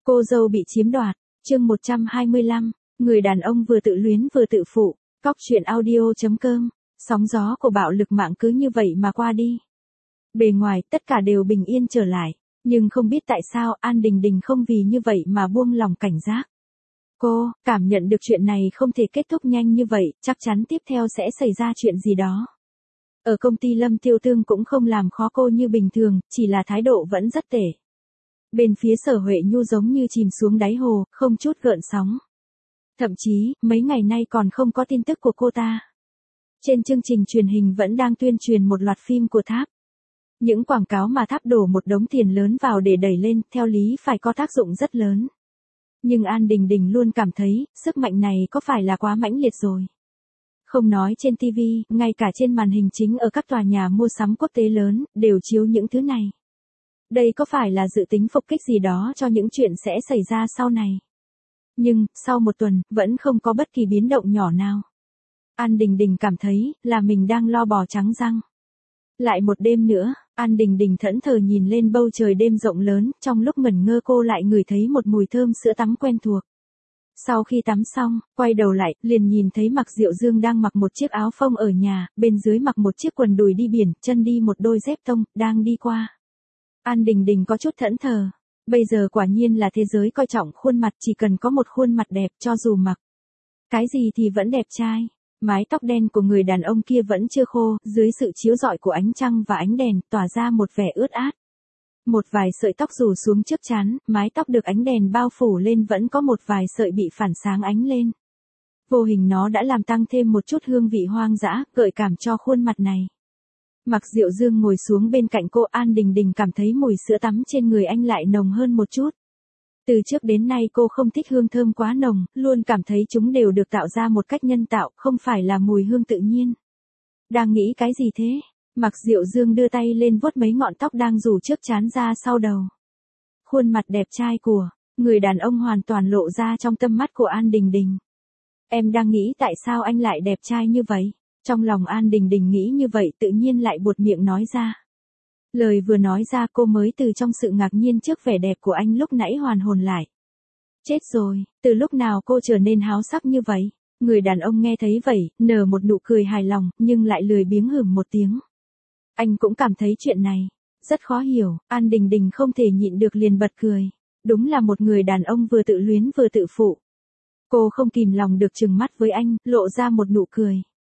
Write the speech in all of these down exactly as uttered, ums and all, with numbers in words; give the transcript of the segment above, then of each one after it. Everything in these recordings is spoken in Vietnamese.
Cô dâu bị chiếm đoạt, chương một trăm hai mươi lăm, người đàn ông vừa tự luyến vừa tự phụ, cóc truyện audio.com, sóng gió của bạo lực mạng cứ như vậy mà qua đi. Bề ngoài tất cả đều bình yên trở lại, nhưng không biết tại sao An Đình Đình không vì như vậy mà buông lòng cảnh giác. Cô cảm nhận được chuyện này không thể kết thúc nhanh như vậy, chắc chắn tiếp theo sẽ xảy ra chuyện gì đó. Ở công ty Lâm Tiêu Tương cũng không làm khó cô như bình thường, chỉ là thái độ vẫn rất tệ. Bên phía Sở Huệ Nhu giống như chìm xuống đáy hồ, không chút gợn sóng. Thậm chí, mấy ngày nay còn không có tin tức của cô ta. Trên chương trình truyền hình vẫn đang tuyên truyền một loạt phim của Tháp. Những quảng cáo mà Tháp đổ một đống tiền lớn vào để đẩy lên, theo lý phải có tác dụng rất lớn. Nhưng An Đình Đình luôn cảm thấy, sức mạnh này có phải là quá mãnh liệt rồi. Không nói trên ti vi, ngay cả trên màn hình chính ở các tòa nhà mua sắm quốc tế lớn, đều chiếu những thứ này. Đây có phải là dự tính phục kích gì đó cho những chuyện sẽ xảy ra sau này. Nhưng, sau một tuần, vẫn không có bất kỳ biến động nhỏ nào. An Đình Đình cảm thấy, là mình đang lo bò trắng răng. Lại một đêm nữa, An Đình Đình thẫn thờ nhìn lên bầu trời đêm rộng lớn, trong lúc ngẩn ngơ cô lại ngửi thấy một mùi thơm sữa tắm quen thuộc. Sau khi tắm xong, quay đầu lại, liền nhìn thấy Mạc Diệu Dương đang mặc một chiếc áo phông ở nhà, bên dưới mặc một chiếc quần đùi đi biển, chân đi một đôi dép tông, đang đi qua. An Đình Đình có chút thẫn thờ. Bây giờ quả nhiên là thế giới coi trọng khuôn mặt, chỉ cần có một khuôn mặt đẹp cho dù mặc cái gì thì vẫn đẹp trai. Mái tóc đen của người đàn ông kia vẫn chưa khô, dưới sự chiếu rọi của ánh trăng và ánh đèn, tỏa ra một vẻ ướt át. Một vài sợi tóc rủ xuống trước trán, mái tóc được ánh đèn bao phủ lên vẫn có một vài sợi bị phản sáng ánh lên. Vô hình nó đã làm tăng thêm một chút hương vị hoang dã, gợi cảm cho khuôn mặt này. Mạc Diệu Dương ngồi xuống bên cạnh cô. An Đình Đình cảm thấy mùi sữa tắm trên người anh lại nồng hơn một chút. Từ trước đến nay cô không thích hương thơm quá nồng, luôn cảm thấy chúng đều được tạo ra một cách nhân tạo, không phải là mùi hương tự nhiên. Đang nghĩ cái gì thế? Mạc Diệu Dương đưa tay lên vuốt mấy ngọn tóc đang rủ trước trán ra sau đầu. Khuôn mặt đẹp trai của người đàn ông hoàn toàn lộ ra trong tâm mắt của An Đình Đình. Em đang nghĩ tại sao anh lại đẹp trai như vậy? Trong lòng An Đình Đình nghĩ như vậy tự nhiên lại buột miệng nói ra. Lời vừa nói ra cô mới từ trong sự ngạc nhiên trước vẻ đẹp của anh lúc nãy hoàn hồn lại. Chết rồi, từ lúc nào cô trở nên háo sắc như vậy? Người đàn ông nghe thấy vậy, nở một nụ cười hài lòng, nhưng lại lười biếng hửm một tiếng. Anh cũng cảm thấy chuyện này rất khó hiểu. An Đình Đình không thể nhịn được liền bật cười. Đúng là một người đàn ông vừa tự luyến vừa tự phụ. Cô không kìm lòng được trừng mắt với anh, lộ ra một nụ cười.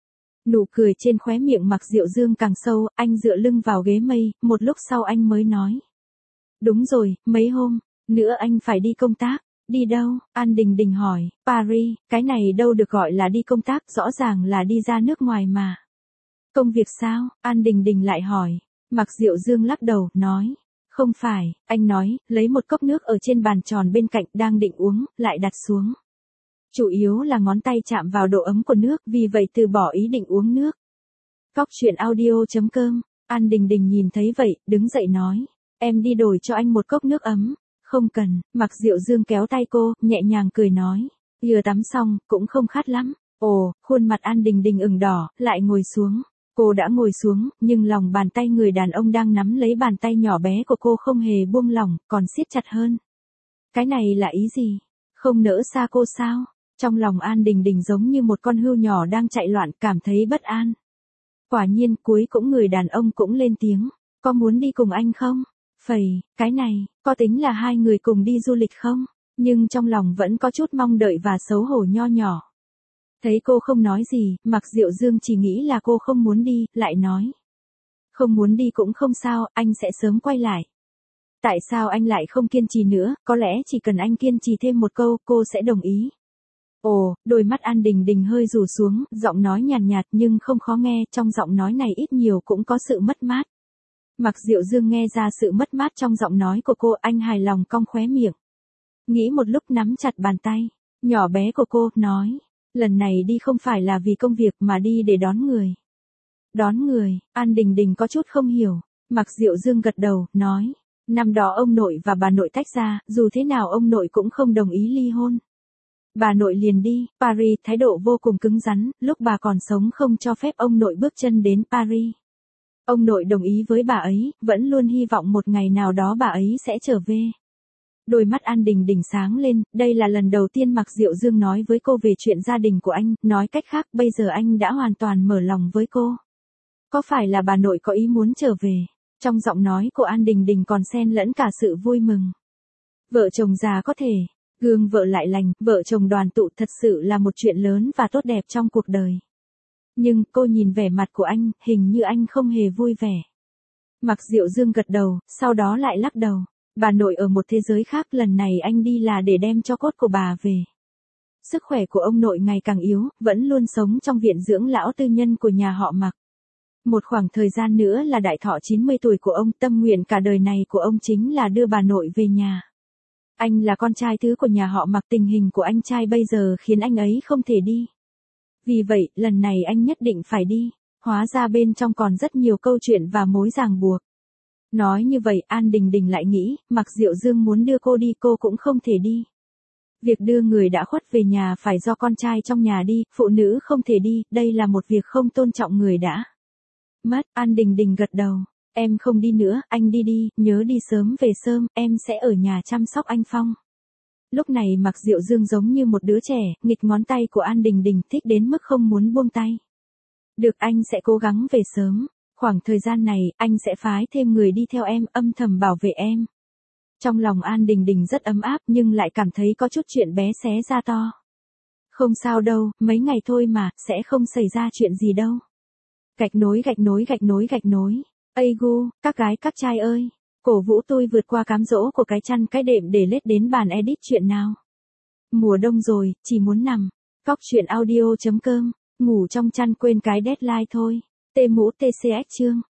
Nụ cười trên khóe miệng Mạc Diệu Dương càng sâu, anh dựa lưng vào ghế mây, một lúc sau anh mới nói. Đúng rồi, mấy hôm nữa anh phải đi công tác. Đi đâu? An Đình Đình hỏi. Paris. Cái này đâu được gọi là đi công tác, rõ ràng là đi ra nước ngoài mà. Công việc sao? An Đình Đình lại hỏi. Mạc Diệu Dương lắc đầu, nói. Không phải, anh nói, lấy một cốc nước ở trên bàn tròn bên cạnh, đang định uống, lại đặt xuống. Chủ yếu là ngón tay chạm vào độ ấm của nước, vì vậy từ bỏ ý định uống nước. Cóc truyện audio.com. An Đình Đình nhìn thấy vậy, đứng dậy nói. Em đi đổi cho anh một cốc nước ấm. Không cần. Mạc Diệu Dương kéo tay cô, nhẹ nhàng cười nói. Vừa tắm xong, cũng không khát lắm. Ồ, khuôn mặt An Đình Đình ửng đỏ, lại ngồi xuống. Cô đã ngồi xuống, nhưng lòng bàn tay người đàn ông đang nắm lấy bàn tay nhỏ bé của cô không hề buông lỏng, còn siết chặt hơn. Cái này là ý gì? Không nỡ xa cô sao? Trong lòng An Đình Đình giống như một con hươu nhỏ đang chạy loạn, cảm thấy bất an. Quả nhiên, cuối cũng người đàn ông cũng lên tiếng. Có muốn đi cùng anh không? Phẩy, cái này, có tính là hai người cùng đi du lịch không? Nhưng trong lòng vẫn có chút mong đợi và xấu hổ nho nhỏ. Thấy cô không nói gì, Mạc Diệu Dương chỉ nghĩ là cô không muốn đi, lại nói. Không muốn đi cũng không sao, anh sẽ sớm quay lại. Tại sao anh lại không kiên trì nữa? Có lẽ chỉ cần anh kiên trì thêm một câu, cô sẽ đồng ý. Ồ, đôi mắt An Đình Đình hơi rủ xuống, giọng nói nhàn nhạt, nhạt nhưng không khó nghe, trong giọng nói này ít nhiều cũng có sự mất mát. Mạc Diệu Dương nghe ra sự mất mát trong giọng nói của cô, anh hài lòng cong khóe miệng. Nghĩ một lúc nắm chặt bàn tay nhỏ bé của cô, nói. Lần này đi không phải là vì công việc mà đi để đón người. Đón người? An Đình Đình có chút không hiểu. Mạc Diệu Dương gật đầu, nói. Năm đó ông nội và bà nội tách ra, dù thế nào ông nội cũng không đồng ý ly hôn. Bà nội liền đi Paris, thái độ vô cùng cứng rắn, lúc bà còn sống không cho phép ông nội bước chân đến Paris. Ông nội đồng ý với bà ấy, vẫn luôn hy vọng một ngày nào đó bà ấy sẽ trở về. Đôi mắt An Đình Đình sáng lên, đây là lần đầu tiên Mạc Diệu Dương nói với cô về chuyện gia đình của anh, nói cách khác bây giờ anh đã hoàn toàn mở lòng với cô. Có phải là bà nội có ý muốn trở về? Trong giọng nói của An Đình Đình còn xen lẫn cả sự vui mừng. Vợ chồng già có thể, gương vợ lại lành, vợ chồng đoàn tụ thật sự là một chuyện lớn và tốt đẹp trong cuộc đời. Nhưng cô nhìn vẻ mặt của anh, hình như anh không hề vui vẻ. Mạc Diệu Dương gật đầu, sau đó lại lắc đầu. Bà nội ở một thế giới khác, lần này anh đi là để đem cho cốt của bà về. Sức khỏe của ông nội ngày càng yếu, vẫn luôn sống trong viện dưỡng lão tư nhân của nhà họ Mạc. Một khoảng thời gian nữa là đại thọ chín mươi tuổi của ông, tâm nguyện cả đời này của ông chính là đưa bà nội về nhà. Anh là con trai thứ của nhà họ Mạc, tình hình của anh trai bây giờ khiến anh ấy không thể đi. Vì vậy, lần này anh nhất định phải đi, hóa ra bên trong còn rất nhiều câu chuyện và mối ràng buộc. Nói như vậy, An Đình Đình lại nghĩ, Mạc Diệu Dương muốn đưa cô đi cô cũng không thể đi. Việc đưa người đã khuất về nhà phải do con trai trong nhà đi, phụ nữ không thể đi, đây là một việc không tôn trọng người đã mất. An Đình Đình gật đầu, em không đi nữa, anh đi đi, nhớ đi sớm về sớm, em sẽ ở nhà chăm sóc anh Phong. Lúc này Mạc Diệu Dương giống như một đứa trẻ, nghịch ngón tay của An Đình Đình, thích đến mức không muốn buông tay. Được, anh sẽ cố gắng về sớm. Khoảng thời gian này, anh sẽ phái thêm người đi theo em, âm thầm bảo vệ em. Trong lòng An Đình Đình rất ấm áp nhưng lại cảm thấy có chút chuyện bé xé ra to. Không sao đâu, mấy ngày thôi mà, sẽ không xảy ra chuyện gì đâu. Gạch nối gạch nối gạch nối gạch nối. Ây gu, các gái các trai ơi. Cổ vũ tôi vượt qua cám dỗ của cái chăn cái đệm để lết đến bàn edit chuyện nào. Mùa đông rồi, chỉ muốn nằm. Cóc truyện audio chấm com, ngủ trong chăn quên cái deadline thôi. Tê mũ tê xê ích chương.